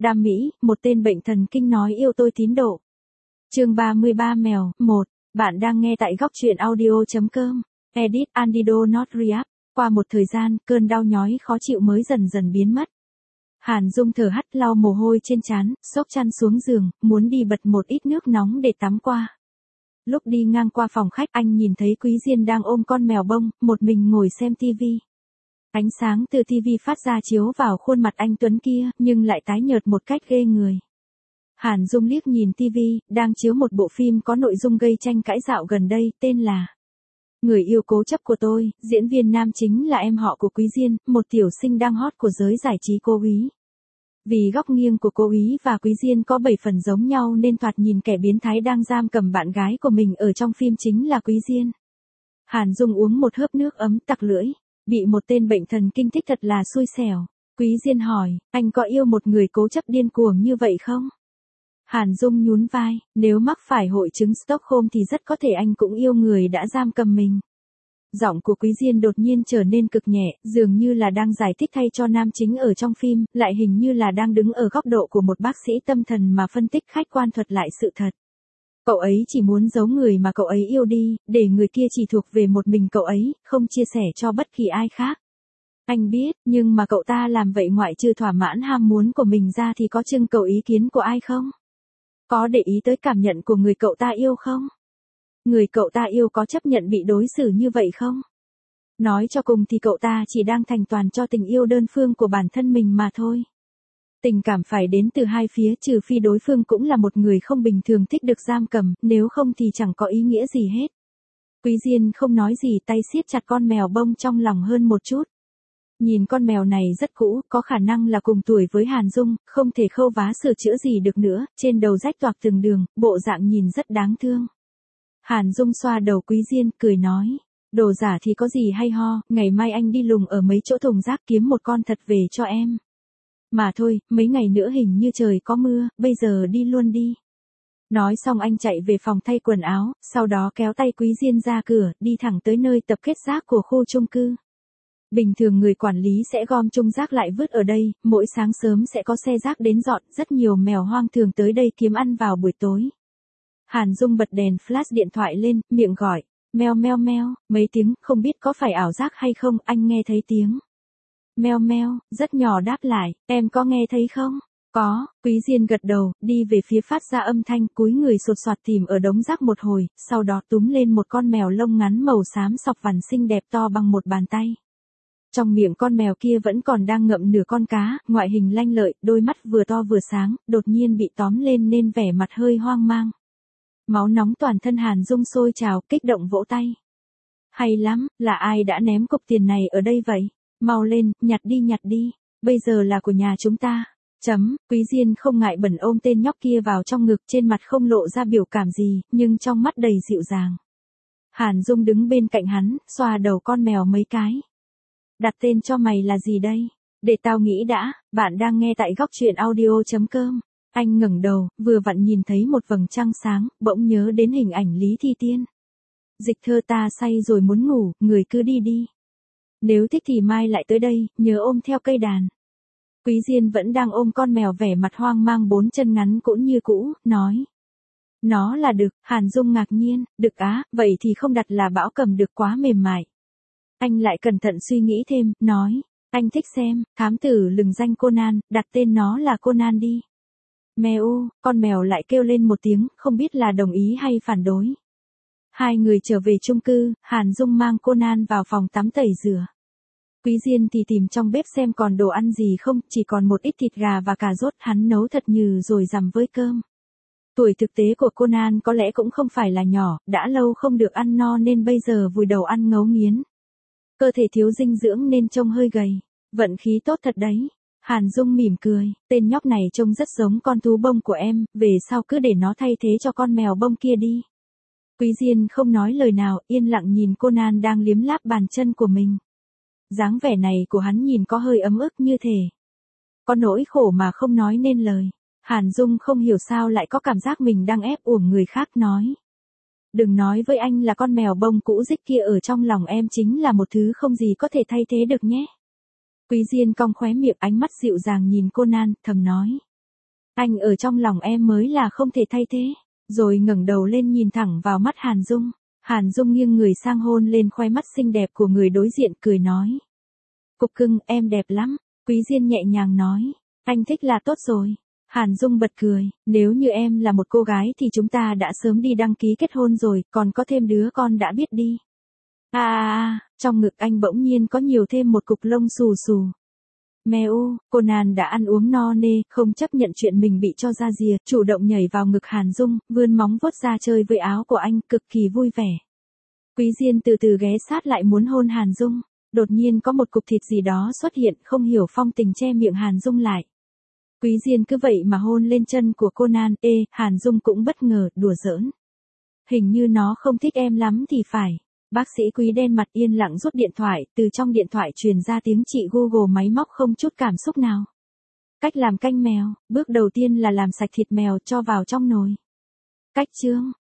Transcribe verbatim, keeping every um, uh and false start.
Đam Mỹ, một tên bệnh thần kinh nói yêu tôi tín độ. Chương ba mươi ba mèo, một. Bạn đang nghe tại góc truyện audio.com. Edit Andido Not React. Qua một thời gian, cơn đau nhói khó chịu mới dần dần biến mất. Hàn Dung thở hắt lau mồ hôi trên trán, xốc chăn xuống giường, muốn đi bật một ít nước nóng để tắm qua. Lúc đi ngang qua phòng khách, anh nhìn thấy Quý Diên đang ôm con mèo bông, một mình ngồi xem tivi. Ánh sáng từ tivi phát ra chiếu vào khuôn mặt anh tuấn kia, nhưng lại tái nhợt một cách ghê người. Hàn Dung liếc nhìn tivi, đang chiếu một bộ phim có nội dung gây tranh cãi dạo gần đây, tên là Người yêu cố chấp của tôi, diễn viên nam chính là em họ của Quý Diên, một tiểu sinh đang hot của giới giải trí cô úy. Vì góc nghiêng của cô úy và Quý Diên có bảy phần giống nhau nên thoạt nhìn kẻ biến thái đang giam cầm bạn gái của mình ở trong phim chính là Quý Diên. Hàn Dung uống một hớp nước ấm tặc lưỡi, bị một tên bệnh thần kinh thích thật là xui xẻo. Quý Diên hỏi, anh có yêu một người cố chấp điên cuồng như vậy không? Hàn Dung nhún vai, nếu mắc phải hội chứng Stockholm thì rất có thể anh cũng yêu người đã giam cầm mình. Giọng của Quý Diên đột nhiên trở nên cực nhẹ, dường như là đang giải thích thay cho nam chính ở trong phim, lại hình như là đang đứng ở góc độ của một bác sĩ tâm thần mà phân tích khách quan thuật lại sự thật. Cậu ấy chỉ muốn giấu người mà cậu ấy yêu đi, để người kia chỉ thuộc về một mình cậu ấy, không chia sẻ cho bất kỳ ai khác. Anh biết, nhưng mà cậu ta làm vậy ngoại trừ thỏa mãn ham muốn của mình ra thì có trưng cầu ý kiến của ai không? Có để ý tới cảm nhận của người cậu ta yêu không? Người cậu ta yêu có chấp nhận bị đối xử như vậy không? Nói cho cùng thì cậu ta chỉ đang thành toàn cho tình yêu đơn phương của bản thân mình mà thôi. Tình cảm phải đến từ hai phía, trừ phi đối phương cũng là một người không bình thường thích được giam cầm, nếu không thì chẳng có ý nghĩa gì hết. Quý Diên không nói gì, tay siết chặt con mèo bông trong lòng hơn một chút. Nhìn con mèo này rất cũ, có khả năng là cùng tuổi với Hàn Dung, không thể khâu vá sửa chữa gì được nữa, trên đầu rách toạc từng đường, bộ dạng nhìn rất đáng thương. Hàn Dung xoa đầu Quý Diên, cười nói, đồ giả thì có gì hay ho, ngày mai anh đi lùng ở mấy chỗ thùng rác kiếm một con thật về cho em. Mà thôi, mấy ngày nữa hình như trời có mưa, bây giờ đi luôn đi. Nói xong anh chạy về phòng thay quần áo, sau đó kéo tay Quý Diên ra cửa, đi thẳng tới nơi tập kết rác của khu chung cư. Bình thường người quản lý sẽ gom chung rác lại vứt ở đây, mỗi sáng sớm sẽ có xe rác đến dọn, rất nhiều mèo hoang thường tới đây kiếm ăn vào buổi tối. Hàn Dung bật đèn flash điện thoại lên, miệng gọi, meo meo meo, mấy tiếng, không biết có phải ảo giác hay không, anh nghe thấy tiếng. Meo meo, rất nhỏ đáp lại, em có nghe thấy không? Có, Quý Diên gật đầu, đi về phía phát ra âm thanh, cúi người sột soạt tìm ở đống rác một hồi, sau đó túm lên một con mèo lông ngắn màu xám sọc vằn xinh đẹp to bằng một bàn tay. Trong miệng con mèo kia vẫn còn đang ngậm nửa con cá, ngoại hình lanh lợi, đôi mắt vừa to vừa sáng, đột nhiên bị tóm lên nên vẻ mặt hơi hoang mang. Máu nóng toàn thân Hàn Dung sôi trào, kích động vỗ tay. Hay lắm, là ai đã ném cục tiền này ở đây vậy? Mau lên, nhặt đi nhặt đi, bây giờ là của nhà chúng ta. Chấm, Quý Diên không ngại bẩn ôm tên nhóc kia vào trong ngực, trên mặt không lộ ra biểu cảm gì, nhưng trong mắt đầy dịu dàng. Hàn Dung đứng bên cạnh hắn, xoa đầu con mèo mấy cái. Đặt tên cho mày là gì đây? Để tao nghĩ đã, bạn đang nghe tại góc truyện audio.com. Anh ngẩng đầu, vừa vặn nhìn thấy một vầng trăng sáng, bỗng nhớ đến hình ảnh Lý Thi Tiên. Dịch thơ ta say rồi muốn ngủ, người cứ đi đi. Nếu thích thì mai lại tới đây, nhớ ôm theo cây đàn. Quý Diên vẫn đang ôm con mèo vẻ mặt hoang mang bốn chân ngắn cũng như cũ, nói. Nó là đực, Hàn Dung ngạc nhiên, đực á, vậy thì không đặt là Bão Cầm được quá mềm mại. Anh lại cẩn thận suy nghĩ thêm, nói, anh thích xem, thám tử lừng danh Conan, đặt tên nó là Conan đi. Mèo, con mèo lại kêu lên một tiếng, không biết là đồng ý hay phản đối. Hai người trở về chung cư, Hàn Dung mang Conan vào phòng tắm tẩy rửa. Quý Diên thì tìm trong bếp xem còn đồ ăn gì không, chỉ còn một ít thịt gà và cà rốt hắn nấu thật nhừ rồi dằm với cơm. Tuổi thực tế của Conan có lẽ cũng không phải là nhỏ, đã lâu không được ăn no nên bây giờ vùi đầu ăn ngấu nghiến. Cơ thể thiếu dinh dưỡng nên trông hơi gầy, vận khí tốt thật đấy. Hàn Dung mỉm cười, tên nhóc này trông rất giống con thú bông của em, về sau cứ để nó thay thế cho con mèo bông kia đi. Quý Diên không nói lời nào, yên lặng nhìn Conan đang liếm láp bàn chân của mình. Dáng vẻ này của hắn nhìn có hơi ấm ức như thể có nỗi khổ mà không nói nên lời. Hàn Dung không hiểu sao lại có cảm giác mình đang ép uổng người khác, nói. Đừng nói với anh là con mèo bông cũ rích kia ở trong lòng em chính là một thứ không gì có thể thay thế được nhé. Quý Diên cong khóe miệng, ánh mắt dịu dàng nhìn Conan, thầm nói. Anh ở trong lòng em mới là không thể thay thế. Rồi ngẩng đầu lên nhìn thẳng vào mắt Hàn Dung. Hàn Dung nghiêng người sang hôn lên khóe mắt xinh đẹp của người đối diện, cười nói. Cục cưng, em đẹp lắm. Quý Diên nhẹ nhàng nói. Anh thích là tốt rồi. Hàn Dung bật cười, nếu như em là một cô gái thì chúng ta đã sớm đi đăng ký kết hôn rồi, còn có thêm đứa con đã biết đi. À à à, trong ngực anh bỗng nhiên có nhiều thêm một cục lông xù xù. Mèo, Conan đã ăn uống no nê, không chấp nhận chuyện mình bị cho ra rìa, chủ động nhảy vào ngực Hàn Dung, vươn móng vuốt ra chơi với áo của anh, cực kỳ vui vẻ. Quý Diên từ từ ghé sát lại muốn hôn Hàn Dung, đột nhiên có một cục thịt gì đó xuất hiện, không hiểu phong tình che miệng Hàn Dung lại. Quý Diên cứ vậy mà hôn lên chân của Conan, ê, Hàn Dung cũng bất ngờ, đùa giỡn. Hình như nó không thích em lắm thì phải. Bác sĩ Quý đen mặt yên lặng rút điện thoại, từ trong điện thoại truyền ra tiếng chị Google máy móc không chút cảm xúc nào. Cách làm canh mèo, bước đầu tiên là làm sạch thịt mèo cho vào trong nồi. Cách chương,